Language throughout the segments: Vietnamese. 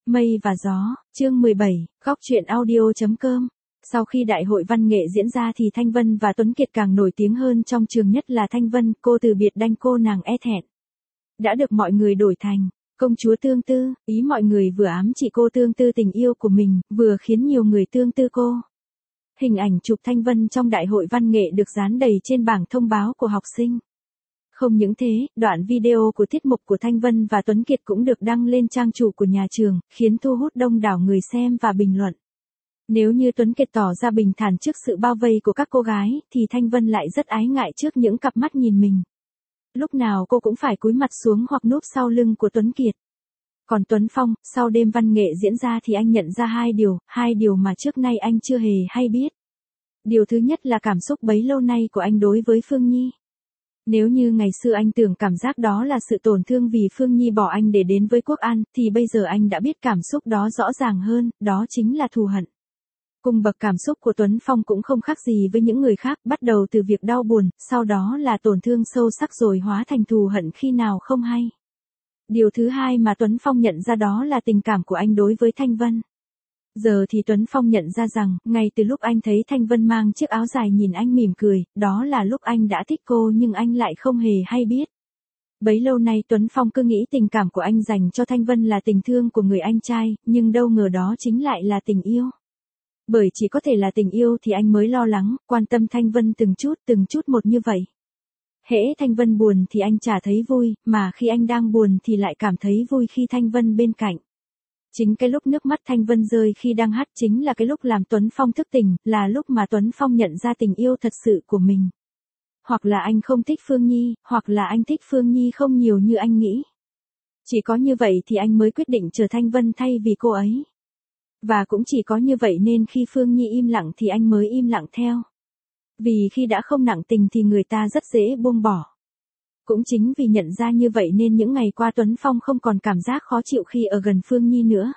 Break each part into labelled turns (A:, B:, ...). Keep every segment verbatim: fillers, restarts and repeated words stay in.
A: Mây và gió, chương mười bảy, góc truyện audio.com. Sau khi đại hội văn nghệ diễn ra thì Thanh Vân và Tuấn Kiệt càng nổi tiếng hơn trong trường, nhất là Thanh Vân, cô từ biệt đanh cô nàng e thẹn. Đã được mọi người đổi thành công chúa tương tư, ý mọi người vừa ám chỉ cô tương tư tình yêu của mình, vừa khiến nhiều người tương tư cô. Hình ảnh chụp Thanh Vân trong đại hội văn nghệ được dán đầy trên bảng thông báo của học sinh. Không những thế, đoạn video của tiết mục của Thanh Vân và Tuấn Kiệt cũng được đăng lên trang chủ của nhà trường, khiến thu hút đông đảo người xem và bình luận. Nếu như Tuấn Kiệt tỏ ra bình thản trước sự bao vây của các cô gái, thì Thanh Vân lại rất ái ngại trước những cặp mắt nhìn mình. Lúc nào cô cũng phải cúi mặt xuống hoặc núp sau lưng của Tuấn Kiệt. Còn Tuấn Phong, sau đêm văn nghệ diễn ra thì anh nhận ra hai điều, hai điều mà trước nay anh chưa hề hay biết. Điều thứ nhất là cảm xúc bấy lâu nay của anh đối với Phương Nhi. Nếu như ngày xưa anh tưởng cảm giác đó là sự tổn thương vì Phương Nhi bỏ anh để đến với Quốc An, thì bây giờ anh đã biết cảm xúc đó rõ ràng hơn, đó chính là thù hận. Cùng bậc cảm xúc của Tuấn Phong cũng không khác gì với những người khác, bắt đầu từ việc đau buồn, sau đó là tổn thương sâu sắc rồi hóa thành thù hận khi nào không hay. Điều thứ hai mà Tuấn Phong nhận ra đó là tình cảm của anh đối với Thanh Vân. Giờ thì Tuấn Phong nhận ra rằng, ngay từ lúc anh thấy Thanh Vân mang chiếc áo dài nhìn anh mỉm cười, đó là lúc anh đã thích cô nhưng anh lại không hề hay biết. Bấy lâu nay Tuấn Phong cứ nghĩ tình cảm của anh dành cho Thanh Vân là tình thương của người anh trai, nhưng đâu ngờ đó chính lại là tình yêu. Bởi chỉ có thể là tình yêu thì anh mới lo lắng, quan tâm Thanh Vân từng chút từng chút một như vậy. Hễ Thanh Vân buồn thì anh chả thấy vui, mà khi anh đang buồn thì lại cảm thấy vui khi Thanh Vân bên cạnh. Chính cái lúc nước mắt Thanh Vân rơi khi đang hát chính là cái lúc làm Tuấn Phong thức tỉnh, là lúc mà Tuấn Phong nhận ra tình yêu thật sự của mình. Hoặc là anh không thích Phương Nhi, hoặc là anh thích Phương Nhi không nhiều như anh nghĩ. Chỉ có như vậy thì anh mới quyết định chờ Thanh Vân thay vì cô ấy. Và cũng chỉ có như vậy nên khi Phương Nhi im lặng thì anh mới im lặng theo. Vì khi đã không nặng tình thì người ta rất dễ buông bỏ. Cũng chính vì nhận ra như vậy nên những ngày qua Tuấn Phong không còn cảm giác khó chịu khi ở gần Phương Nhi nữa.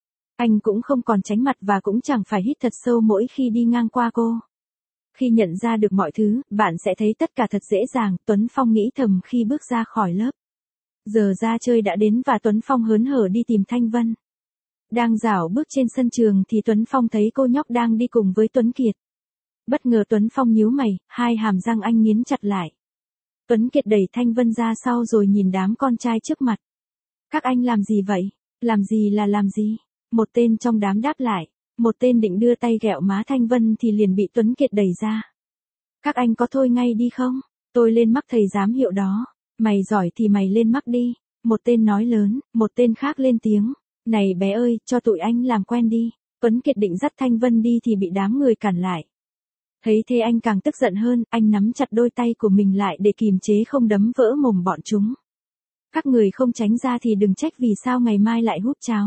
A: Anh cũng không còn tránh mặt và cũng chẳng phải hít thật sâu mỗi khi đi ngang qua cô. Khi nhận ra được mọi thứ, bạn sẽ thấy tất cả thật dễ dàng, Tuấn Phong nghĩ thầm khi bước ra khỏi lớp. Giờ ra chơi đã đến và Tuấn Phong hớn hở đi tìm Thanh Vân. Đang dạo bước trên sân trường thì Tuấn Phong thấy cô nhóc đang đi cùng với Tuấn Kiệt. Bất ngờ Tuấn Phong nhíu mày, hai hàm răng anh nghiến chặt lại. Tuấn Kiệt đẩy Thanh Vân ra sau rồi nhìn đám con trai trước mặt. Các anh làm gì vậy? Làm gì là làm gì? Một tên trong đám đáp lại. Một tên định đưa tay ghẹo má Thanh Vân thì liền bị Tuấn Kiệt đẩy ra. Các anh có thôi ngay đi không? Tôi lên mắc thầy giám hiệu đó. Mày giỏi thì mày lên mắc đi. Một tên nói lớn, một tên khác lên tiếng. Này bé ơi, cho tụi anh làm quen đi. Tuấn Kiệt định dắt Thanh Vân đi thì bị đám người cản lại. Thấy thế anh càng tức giận hơn, anh nắm chặt đôi tay của mình lại để kìm chế không đấm vỡ mồm bọn chúng. Các người không tránh ra thì đừng trách vì sao ngày mai lại hút cháo.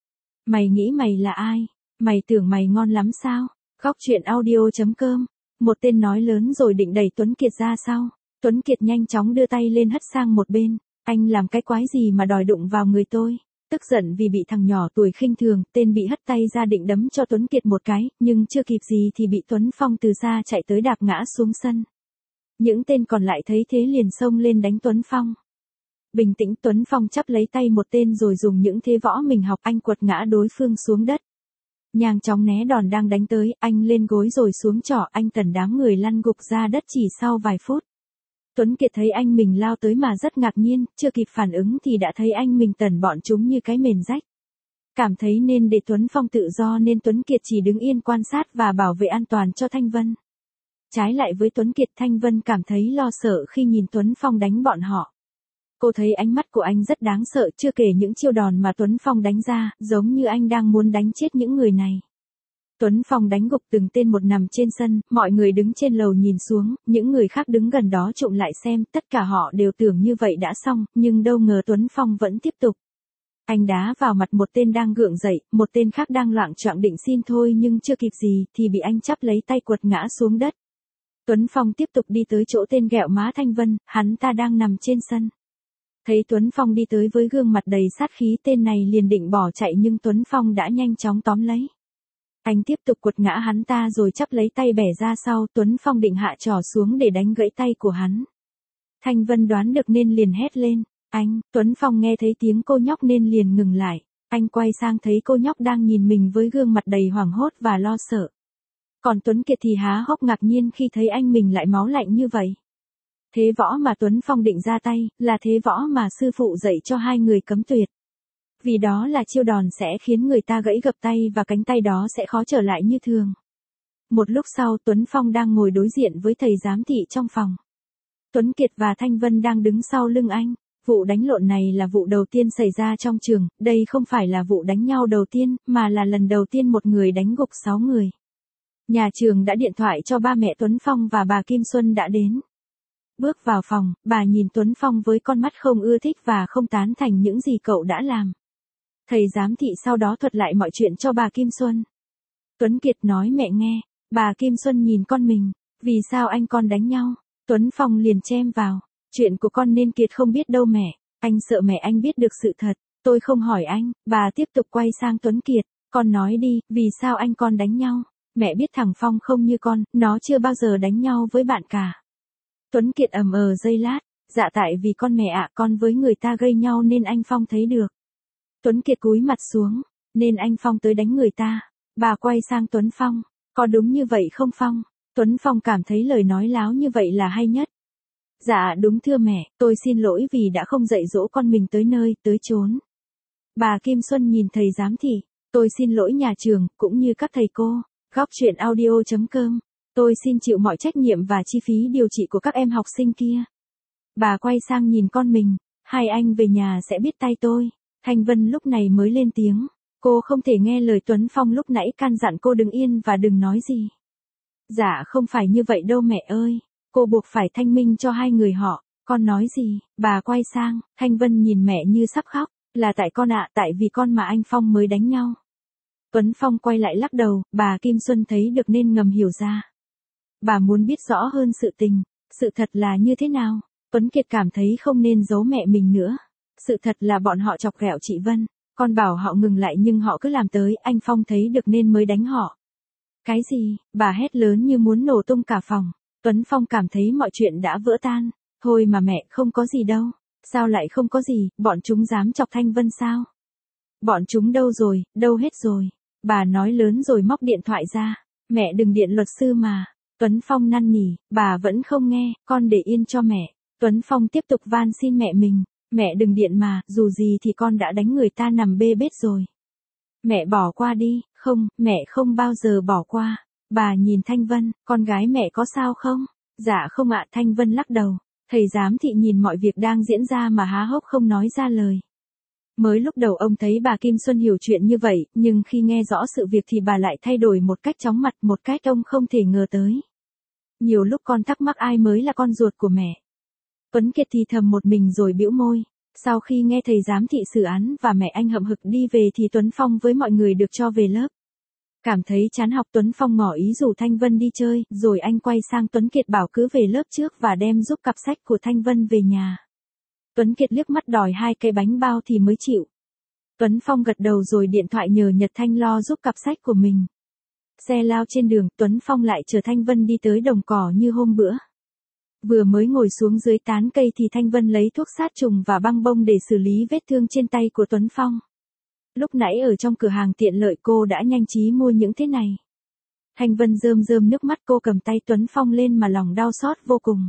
A: Mày nghĩ mày là ai? Mày tưởng mày ngon lắm sao? Góc truyện audio.com. Một tên nói lớn rồi định đẩy Tuấn Kiệt ra sau. Tuấn Kiệt nhanh chóng đưa tay lên hất sang một bên. Anh làm cái quái gì mà đòi đụng vào người tôi? Tức giận vì bị thằng nhỏ tuổi khinh thường, tên bị hất tay ra định đấm cho Tuấn Kiệt một cái, nhưng chưa kịp gì thì bị Tuấn Phong từ xa chạy tới đạp ngã xuống sân. Những tên còn lại thấy thế liền xông lên đánh Tuấn Phong. Bình tĩnh, Tuấn Phong chắp lấy tay một tên rồi dùng những thế võ mình học, anh quật ngã đối phương xuống đất. Nhanh chóng né đòn đang đánh tới, anh lên gối rồi xuống trỏ, anh tần đám người lăn gục ra đất chỉ sau vài phút. Tuấn Kiệt thấy anh mình lao tới mà rất ngạc nhiên, chưa kịp phản ứng thì đã thấy anh mình tần bọn chúng như cái mền rách. Cảm thấy nên để Tuấn Phong tự do nên Tuấn Kiệt chỉ đứng yên quan sát và bảo vệ an toàn cho Thanh Vân. Trái lại với Tuấn Kiệt, Thanh Vân cảm thấy lo sợ khi nhìn Tuấn Phong đánh bọn họ. Cô thấy ánh mắt của anh rất đáng sợ, chưa kể những chiêu đòn mà Tuấn Phong đánh ra, giống như anh đang muốn đánh chết những người này. Tuấn Phong đánh gục từng tên một nằm trên sân, mọi người đứng trên lầu nhìn xuống, những người khác đứng gần đó trộm lại xem, tất cả họ đều tưởng như vậy đã xong, nhưng đâu ngờ Tuấn Phong vẫn tiếp tục. Anh đá vào mặt một tên đang gượng dậy, một tên khác đang loạng choạng định xin thôi nhưng chưa kịp gì thì bị anh chắp lấy tay quật ngã xuống đất. Tuấn Phong tiếp tục đi tới chỗ tên ghẹo má Thanh Vân, hắn ta đang nằm trên sân. Thấy Tuấn Phong đi tới với gương mặt đầy sát khí, tên này liền định bỏ chạy nhưng Tuấn Phong đã nhanh chóng tóm lấy. Anh tiếp tục quật ngã hắn ta rồi chắp lấy tay bẻ ra sau, Tuấn Phong định hạ trỏ xuống để đánh gãy tay của hắn. Thanh Vân đoán được nên liền hét lên, anh, Tuấn Phong nghe thấy tiếng cô nhóc nên liền ngừng lại. Anh quay sang thấy cô nhóc đang nhìn mình với gương mặt đầy hoảng hốt và lo sợ. Còn Tuấn Kiệt thì há hốc ngạc nhiên khi thấy anh mình lại máu lạnh như vậy. Thế võ mà Tuấn Phong định ra tay, là thế võ mà sư phụ dạy cho hai người cấm tuyệt. Vì đó là chiêu đòn sẽ khiến người ta gãy gập tay và cánh tay đó sẽ khó trở lại như thường. Một lúc sau Tuấn Phong đang ngồi đối diện với thầy giám thị trong phòng. Tuấn Kiệt và Thanh Vân đang đứng sau lưng anh. Vụ đánh lộn này là vụ đầu tiên xảy ra trong trường, đây không phải là vụ đánh nhau đầu tiên, mà là lần đầu tiên một người đánh gục sáu người. Nhà trường đã điện thoại cho ba mẹ Tuấn Phong và bà Kim Xuân đã đến. Bước vào phòng, bà nhìn Tuấn Phong với con mắt không ưa thích và không tán thành những gì cậu đã làm. Thầy giám thị sau đó thuật lại mọi chuyện cho bà Kim Xuân. Tuấn Kiệt nói mẹ nghe, bà Kim Xuân nhìn con mình, vì sao anh con đánh nhau? Tuấn Phong liền chen vào, chuyện của con nên Kiệt không biết đâu mẹ, anh sợ mẹ anh biết được sự thật, tôi không hỏi anh. Bà tiếp tục quay sang Tuấn Kiệt, con nói đi, vì sao anh con đánh nhau? Mẹ biết thằng Phong không như con, nó chưa bao giờ đánh nhau với bạn cả. Tuấn Kiệt ầm ờ giây lát, dạ tại vì con mẹ ạ, con với người ta gây nhau nên anh Phong thấy được. Tuấn Kiệt cúi mặt xuống, nên anh Phong tới đánh người ta. Bà quay sang Tuấn Phong, có đúng như vậy không Phong? Tuấn Phong cảm thấy lời nói láo như vậy là hay nhất. Dạ đúng thưa mẹ, tôi xin lỗi vì đã không dạy dỗ con mình tới nơi, tới chốn. Bà Kim Xuân nhìn thầy giám thị, tôi xin lỗi nhà trường, cũng như các thầy cô. Góc truyện audio chấm com, tôi xin chịu mọi trách nhiệm và chi phí điều trị của các em học sinh kia. Bà quay sang nhìn con mình, hai anh về nhà sẽ biết tay tôi. Thanh Vân lúc này mới lên tiếng, cô không thể nghe lời Tuấn Phong lúc nãy can dặn cô đứng yên và đừng nói gì. Dạ không phải như vậy đâu mẹ ơi, cô buộc phải thanh minh cho hai người họ, con nói gì? Bà quay sang, Thanh Vân nhìn mẹ như sắp khóc, là tại con ạ, tại vì con mà anh Phong mới đánh nhau. Tuấn Phong quay lại lắc đầu, bà Kim Xuân thấy được nên ngầm hiểu ra. Bà muốn biết rõ hơn sự tình, sự thật là như thế nào. Tuấn Kiệt cảm thấy không nên giấu mẹ mình nữa. Sự thật là bọn họ chọc ghẹo chị Vân, con bảo họ ngừng lại nhưng họ cứ làm tới, anh Phong thấy được nên mới đánh họ. Cái gì? Bà hét lớn như muốn nổ tung cả phòng. Tuấn Phong cảm thấy mọi chuyện đã vỡ tan. Thôi mà mẹ, không có gì đâu. Sao lại không có gì, bọn chúng dám chọc Thanh Vân sao? Bọn chúng đâu rồi, đâu hết rồi. Bà nói lớn rồi móc điện thoại ra. Mẹ đừng điện luật sư mà. Tuấn Phong năn nỉ, bà vẫn không nghe, con để yên cho mẹ. Tuấn Phong tiếp tục van xin mẹ mình. Mẹ đừng điện mà, dù gì thì con đã đánh người ta nằm bê bết rồi. Mẹ bỏ qua đi, không, mẹ không bao giờ bỏ qua. Bà nhìn Thanh Vân, con gái mẹ có sao không? Dạ không ạ, Thanh Vân lắc đầu. Thầy giám thị nhìn mọi việc đang diễn ra mà há hốc không nói ra lời. Mới lúc đầu ông thấy bà Kim Xuân hiểu chuyện như vậy, nhưng khi nghe rõ sự việc thì bà lại thay đổi một cách chóng mặt, một cách ông không thể ngờ tới. Nhiều lúc con thắc mắc ai mới là con ruột của mẹ. Tuấn Kiệt thì thầm một mình rồi bĩu môi. Sau khi nghe thầy giám thị xử án và mẹ anh hậm hực đi về thì Tuấn Phong với mọi người được cho về lớp. Cảm thấy chán học Tuấn Phong ngỏ ý rủ Thanh Vân đi chơi, rồi anh quay sang Tuấn Kiệt bảo cứ về lớp trước và đem giúp cặp sách của Thanh Vân về nhà. Tuấn Kiệt liếc mắt đòi hai cái bánh bao thì mới chịu. Tuấn Phong gật đầu rồi điện thoại nhờ Nhật Thanh lo giúp cặp sách của mình. Xe lao trên đường, Tuấn Phong lại chở Thanh Vân đi tới đồng cỏ như hôm bữa. Vừa mới ngồi xuống dưới tán cây thì Thanh Vân lấy thuốc sát trùng và băng bông để xử lý vết thương trên tay của Tuấn Phong. Lúc nãy ở trong cửa hàng tiện lợi cô đã nhanh trí mua những thế này. Thanh Vân rơm rơm nước mắt, cô cầm tay Tuấn Phong lên mà lòng đau xót vô cùng.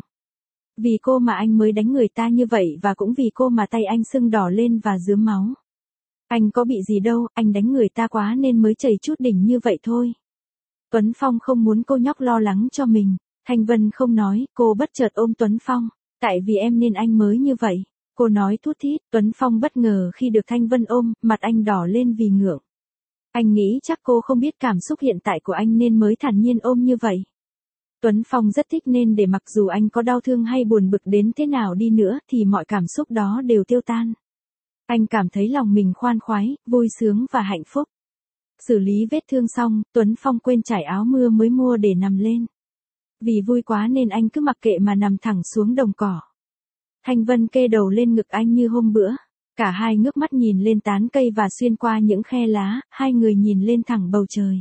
A: Vì cô mà anh mới đánh người ta như vậy và cũng vì cô mà tay anh sưng đỏ lên và rướm máu. Anh có bị gì đâu, anh đánh người ta quá nên mới chảy chút đỉnh như vậy thôi. Tuấn Phong không muốn cô nhóc lo lắng cho mình. Thanh Vân không nói, cô bất chợt ôm Tuấn Phong. Tại vì em nên anh mới như vậy. Cô nói thút thít. Tuấn Phong bất ngờ khi được Thanh Vân ôm, mặt anh đỏ lên vì ngượng. Anh nghĩ chắc cô không biết cảm xúc hiện tại của anh nên mới thản nhiên ôm như vậy. Tuấn Phong rất thích nên để mặc dù anh có đau thương hay buồn bực đến thế nào đi nữa thì mọi cảm xúc đó đều tiêu tan. Anh cảm thấy lòng mình khoan khoái, vui sướng và hạnh phúc. Xử lý vết thương xong, Tuấn Phong quên trải áo mưa mới mua để nằm lên. Vì vui quá nên anh cứ mặc kệ mà nằm thẳng xuống đồng cỏ. Thanh Vân kê đầu lên ngực anh như hôm bữa. Cả hai ngước mắt nhìn lên tán cây và xuyên qua những khe lá, hai người nhìn lên thẳng bầu trời.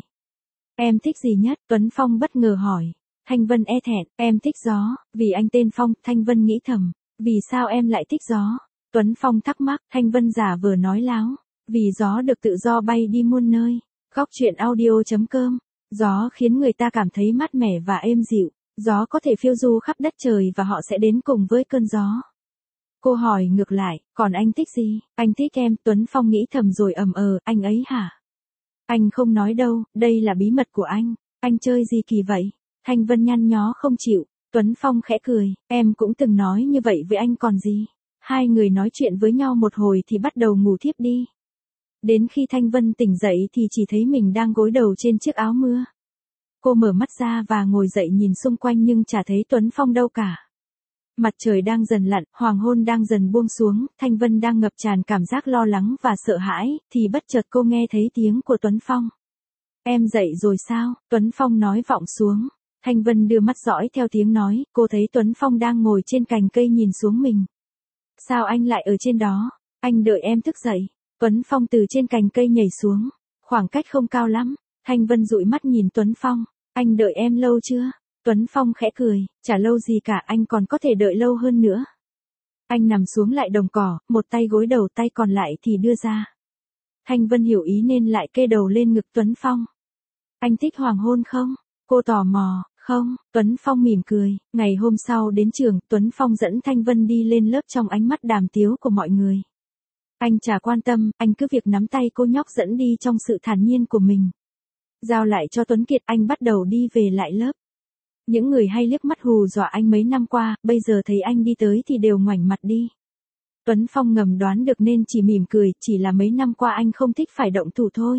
A: Em thích gì nhất? Tuấn Phong bất ngờ hỏi. Thanh Vân e thẹn, em thích gió, vì anh tên Phong. Thanh Vân nghĩ thầm, vì sao em lại thích gió? Tuấn Phong thắc mắc, Thanh Vân giả vờ nói láo. Vì gió được tự do bay đi muôn nơi. Góc truyện audio chấm com. Gió khiến người ta cảm thấy mát mẻ và êm dịu. Gió có thể phiêu du khắp đất trời và họ sẽ đến cùng với cơn gió. Cô hỏi ngược lại, còn anh thích gì? Anh thích em, Tuấn Phong nghĩ thầm rồi ầm ờ, anh ấy hả? Anh không nói đâu, đây là bí mật của anh. Anh chơi gì kỳ vậy? Thanh Vân nhăn nhó không chịu. Tuấn Phong khẽ cười, em cũng từng nói như vậy với anh còn gì. Hai người nói chuyện với nhau một hồi thì bắt đầu ngủ thiếp đi. Đến khi Thanh Vân tỉnh dậy thì chỉ thấy mình đang gối đầu trên chiếc áo mưa. Cô mở mắt ra và ngồi dậy nhìn xung quanh nhưng chả thấy Tuấn Phong đâu cả. Mặt trời đang dần lặn, hoàng hôn đang dần buông xuống, Thanh Vân đang ngập tràn cảm giác lo lắng và sợ hãi, thì bất chợt cô nghe thấy tiếng của Tuấn Phong. Em dậy rồi sao? Tuấn Phong nói vọng xuống. Thanh Vân đưa mắt dõi theo tiếng nói, cô thấy Tuấn Phong đang ngồi trên cành cây nhìn xuống mình. Sao anh lại ở trên đó? Anh đợi em thức dậy. Tuấn Phong từ trên cành cây nhảy xuống. Khoảng cách không cao lắm. Thanh Vân dụi mắt nhìn Tuấn Phong. Anh đợi em lâu chưa? Tuấn Phong khẽ cười, chả lâu gì cả, anh còn có thể đợi lâu hơn nữa. Anh nằm xuống lại đồng cỏ, một tay gối đầu, tay còn lại thì đưa ra. Thanh Vân hiểu ý nên lại kê đầu lên ngực Tuấn Phong. Anh thích hoàng hôn không? Cô tò mò. Không, Tuấn Phong mỉm cười. Ngày hôm sau đến trường, Tuấn Phong dẫn Thanh Vân đi lên lớp trong ánh mắt đàm tiếu của mọi người. Anh chả quan tâm, anh cứ việc nắm tay cô nhóc dẫn đi trong sự thản nhiên của mình. Giao lại cho Tuấn Kiệt, anh bắt đầu đi về lại lớp. Những người hay liếc mắt hù dọa anh mấy năm qua, bây giờ thấy anh đi tới thì đều ngoảnh mặt đi. Tuấn Phong ngầm đoán được nên chỉ mỉm cười, chỉ là mấy năm qua anh không thích phải động thủ thôi.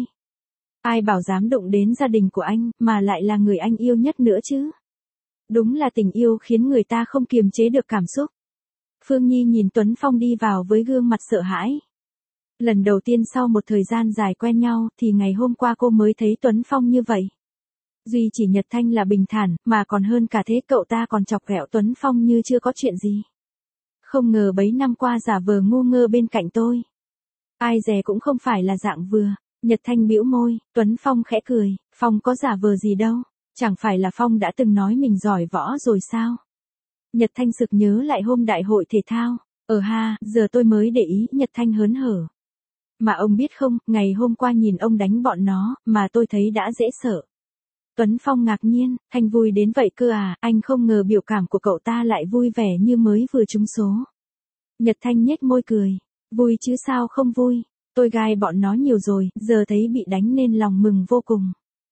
A: Ai bảo dám đụng đến gia đình của anh, mà lại là người anh yêu nhất nữa chứ. Đúng là tình yêu khiến người ta không kiềm chế được cảm xúc. Phương Nhi nhìn Tuấn Phong đi vào với gương mặt sợ hãi. Lần đầu tiên sau một thời gian dài quen nhau thì ngày hôm qua cô mới thấy Tuấn Phong như vậy. Duy chỉ Nhật Thanh là bình thản, mà còn hơn cả thế, cậu ta còn chọc ghẹo Tuấn Phong như chưa có chuyện gì. Không ngờ bấy năm qua giả vờ ngu ngơ bên cạnh tôi. Ai dè cũng không phải là dạng vừa. Nhật Thanh bĩu môi, Tuấn Phong khẽ cười, Phong có giả vờ gì đâu, chẳng phải là Phong đã từng nói mình giỏi võ rồi sao? Nhật Thanh sực nhớ lại hôm đại hội thể thao, ờ ha, giờ tôi mới để ý. Nhật Thanh hớn hở. Mà ông biết không, ngày hôm qua nhìn ông đánh bọn nó, mà tôi thấy đã dễ sợ. Tuấn Phong ngạc nhiên, Thanh vui đến vậy cơ à, anh không ngờ biểu cảm của cậu ta lại vui vẻ như mới vừa trúng số. Nhật Thanh nhếch môi cười, vui chứ sao không vui. Tôi gai bọn nó nhiều rồi, giờ thấy bị đánh nên lòng mừng vô cùng.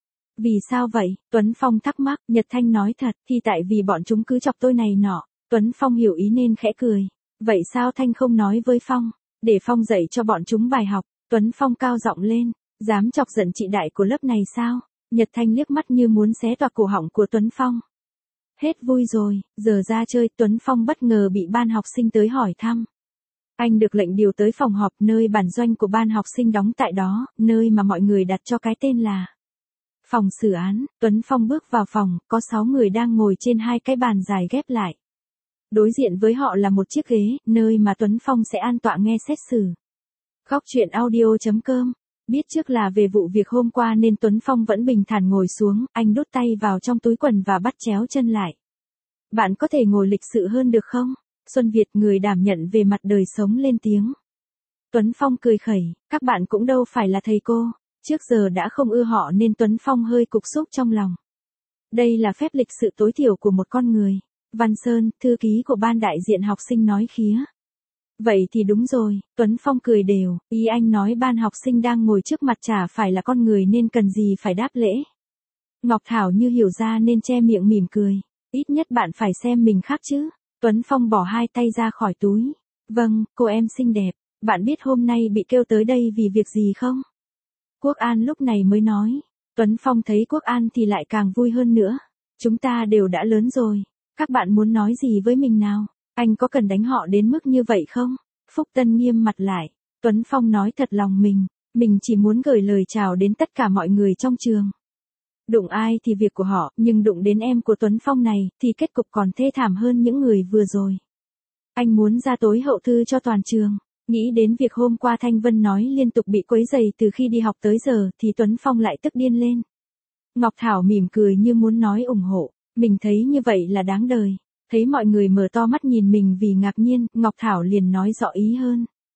A: Vì sao vậy? Tuấn Phong thắc mắc. Nhật Thanh nói thật, thì tại vì bọn chúng cứ chọc tôi này nọ. Tuấn Phong hiểu ý nên khẽ cười. Vậy sao Thanh không nói với Phong? Để Phong dạy cho bọn chúng bài học. Tuấn Phong cao giọng lên. Dám chọc giận chị đại của lớp này sao? Nhật Thanh liếc mắt như muốn xé toạc cổ họng của Tuấn Phong. Hết vui rồi, giờ ra chơi. Tuấn Phong bất ngờ bị ban học sinh tới hỏi thăm. Anh được lệnh điều tới phòng họp nơi bản doanh của ban học sinh đóng tại đó, nơi mà mọi người đặt cho cái tên là phòng xử án. Tuấn Phong bước vào phòng, có sáu người đang ngồi trên hai cái bàn dài ghép lại. Đối diện với họ là một chiếc ghế, nơi mà Tuấn Phong sẽ an tọa nghe xét xử. Góc truyện audio chấm com. Biết trước là về vụ việc hôm qua nên Tuấn Phong vẫn bình thản ngồi xuống, anh đút tay vào trong túi quần và bắt chéo chân lại. Bạn có thể ngồi lịch sự hơn được không? Xuân Việt, người đảm nhận về mặt đời sống, lên tiếng. Tuấn Phong cười khẩy, các bạn cũng đâu phải là thầy cô, trước giờ đã không ưa họ nên Tuấn Phong hơi cục xúc trong lòng. Đây là phép lịch sự tối thiểu của một con người. Văn Sơn, thư ký của ban đại diện học sinh nói khía. Vậy thì đúng rồi, Tuấn Phong cười đều, ý anh nói ban học sinh đang ngồi trước mặt chả phải là con người nên cần gì phải đáp lễ. Ngọc Thảo như hiểu ra nên che miệng mỉm cười, ít nhất bạn phải xem mình khác chứ. Tuấn Phong bỏ hai tay ra khỏi túi. Vâng, cô em xinh đẹp, bạn biết hôm nay bị kêu tới đây vì việc gì không? Quốc An lúc này mới nói. Tuấn Phong thấy Quốc An thì lại càng vui hơn nữa. Chúng ta đều đã lớn rồi, các bạn muốn nói gì với mình nào? Anh có cần đánh họ đến mức như vậy không? Phúc Tân nghiêm mặt lại. Tuấn Phong nói thật lòng mình, mình chỉ muốn gửi lời chào đến tất cả mọi người trong trường. Đụng ai thì việc của họ, nhưng đụng đến em của Tuấn Phong này, thì kết cục còn thê thảm hơn những người vừa rồi. Anh muốn ra tối hậu thư cho toàn trường. Nghĩ đến việc hôm qua Thanh Vân nói liên tục bị quấy rầy từ khi đi học tới giờ, thì Tuấn Phong lại tức điên lên. Ngọc Thảo mỉm cười như muốn nói ủng hộ. Mình thấy như vậy là đáng đời. Thấy mọi người mở to mắt nhìn mình vì ngạc nhiên, Ngọc Thảo liền nói rõ ý hơn.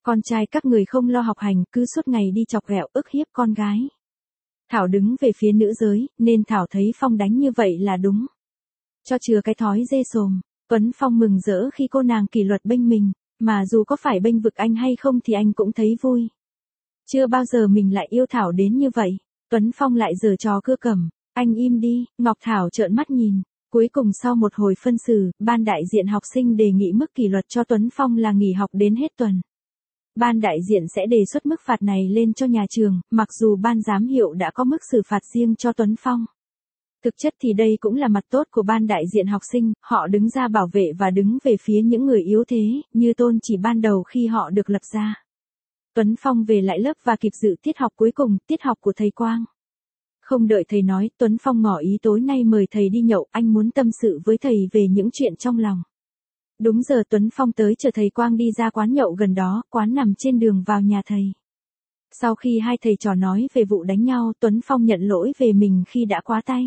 A: Con trai các người không lo học hành, cứ suốt ngày đi chọc ghẹo ức hiếp con gái. Thảo đứng về phía nữ giới, nên Thảo thấy Phong đánh như vậy là đúng. Cho chừa cái thói dê sồm, Tuấn Phong mừng rỡ khi cô nàng kỷ luật bênh mình, mà dù có phải bênh vực anh hay không thì anh cũng thấy vui. Chưa bao giờ mình lại yêu Thảo đến như vậy. Tuấn Phong lại giở trò cưa cẩm, anh im đi, Ngọc Thảo trợn mắt nhìn. Cuối cùng sau một hồi phân xử, ban đại diện học sinh đề nghị mức kỷ luật cho Tuấn Phong là nghỉ học đến hết tuần. Ban đại diện sẽ đề xuất mức phạt này lên cho nhà trường, mặc dù ban giám hiệu đã có mức xử phạt riêng cho Tuấn Phong. Thực chất thì đây cũng là mặt tốt của ban đại diện học sinh, họ đứng ra bảo vệ và đứng về phía những người yếu thế, như tôn chỉ ban đầu khi họ được lập ra. Tuấn Phong về lại lớp và kịp dự tiết học cuối cùng, tiết học của thầy Quang. Không đợi thầy nói, Tuấn Phong ngỏ ý tối nay mời thầy đi nhậu, anh muốn tâm sự với thầy về những chuyện trong lòng. Đúng giờ Tuấn Phong tới chờ thầy Quang đi ra quán nhậu gần đó, quán nằm trên đường vào nhà thầy. Sau khi hai thầy trò nói về vụ đánh nhau, Tuấn Phong nhận lỗi về mình khi đã quá tay.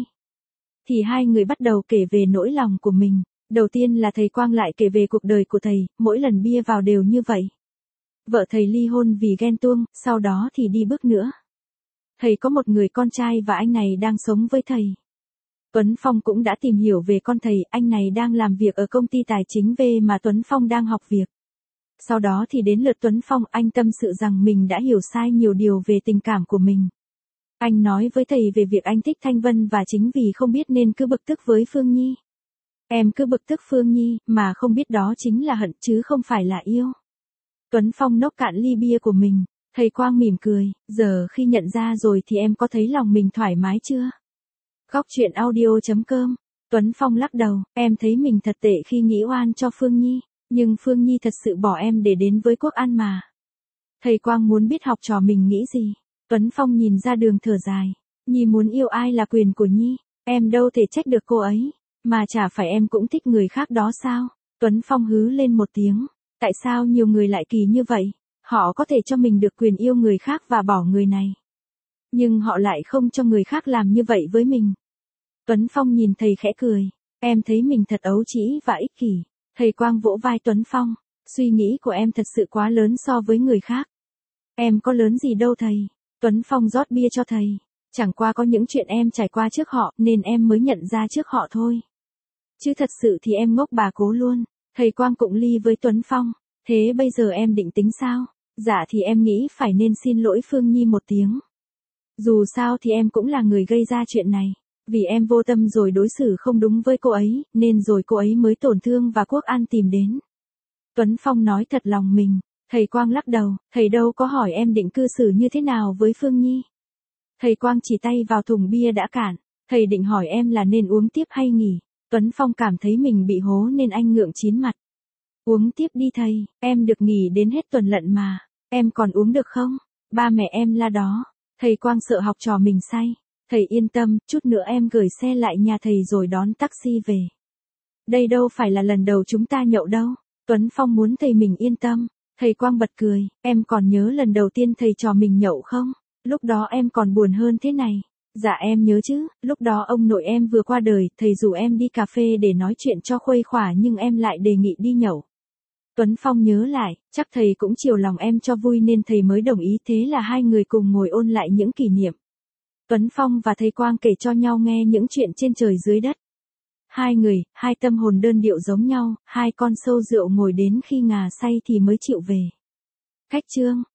A: Thì hai người bắt đầu kể về nỗi lòng của mình. Đầu tiên là thầy Quang lại kể về cuộc đời của thầy, mỗi lần bia vào đều như vậy. Vợ thầy ly hôn vì ghen tuông, sau đó thì đi bước nữa. Thầy có một người con trai và anh này đang sống với thầy. Tuấn Phong cũng đã tìm hiểu về con thầy, anh này đang làm việc ở công ty tài chính V mà Tuấn Phong đang học việc. Sau đó thì đến lượt Tuấn Phong, anh tâm sự rằng mình đã hiểu sai nhiều điều về tình cảm của mình. Anh nói với thầy về việc anh thích Thanh Vân và chính vì không biết nên cứ bực tức với Phương Nhi. Em cứ bực tức Phương Nhi, mà không biết đó chính là hận chứ không phải là yêu. Tuấn Phong nốc cạn ly bia của mình, thầy Quang mỉm cười, giờ khi nhận ra rồi thì em có thấy lòng mình thoải mái chưa? Góc truyện audio chấm com, Tuấn Phong lắc đầu, em thấy mình thật tệ khi nghĩ oan cho Phương Nhi, nhưng Phương Nhi thật sự bỏ em để đến với Quốc An mà. Thầy Quang muốn biết học trò mình nghĩ gì. Tuấn Phong nhìn ra đường thở dài, Nhi muốn yêu ai là quyền của Nhi, em đâu thể trách được cô ấy, mà chả phải em cũng thích người khác đó sao? Tuấn Phong hứ lên một tiếng, tại sao nhiều người lại kỳ như vậy? Họ có thể cho mình được quyền yêu người khác và bỏ người này, nhưng họ lại không cho người khác làm như vậy với mình. Tuấn Phong nhìn thầy khẽ cười, em thấy mình thật ấu trĩ và ích kỷ. Thầy Quang vỗ vai Tuấn Phong, suy nghĩ của em thật sự quá lớn so với người khác. Em có lớn gì đâu thầy. Tuấn Phong rót bia cho thầy, chẳng qua có những chuyện em trải qua trước họ nên em mới nhận ra trước họ thôi. Chứ thật sự thì em ngốc bà cố luôn. Thầy Quang cụng ly với Tuấn Phong, thế bây giờ em định tính sao? Dạ thì em nghĩ phải nên xin lỗi Phương Nhi một tiếng. Dù sao thì em cũng là người gây ra chuyện này, vì em vô tâm rồi đối xử không đúng với cô ấy, nên rồi cô ấy mới tổn thương và Quốc An tìm đến. Tuấn Phong nói thật lòng mình. Thầy Quang lắc đầu, thầy đâu có hỏi em định cư xử như thế nào với Phương Nhi. Thầy Quang chỉ tay vào thùng bia đã cạn, thầy định hỏi em là nên uống tiếp hay nghỉ. Tuấn Phong cảm thấy mình bị hố nên anh ngượng chín mặt. Uống tiếp đi thầy, em được nghỉ đến hết tuần lận mà, em còn uống được không? Ba mẹ em la đó. Thầy Quang sợ học trò mình say. Thầy yên tâm, chút nữa em gửi xe lại nhà thầy rồi đón taxi về. Đây đâu phải là lần đầu chúng ta nhậu đâu. Tuấn Phong muốn thầy mình yên tâm. Thầy Quang bật cười, em còn nhớ lần đầu tiên thầy trò mình nhậu không? Lúc đó em còn buồn hơn thế này. Dạ em nhớ chứ, lúc đó ông nội em vừa qua đời, thầy rủ em đi cà phê để nói chuyện cho khuây khỏa nhưng em lại đề nghị đi nhậu. Tuấn Phong nhớ lại, chắc thầy cũng chiều lòng em cho vui nên thầy mới đồng ý, thế là hai người cùng ngồi ôn lại những kỷ niệm. Tuấn Phong và thầy Quang kể cho nhau nghe những chuyện trên trời dưới đất. Hai người, hai tâm hồn đơn điệu giống nhau, hai con sâu rượu ngồi đến khi ngà say thì mới chịu về. Khách chương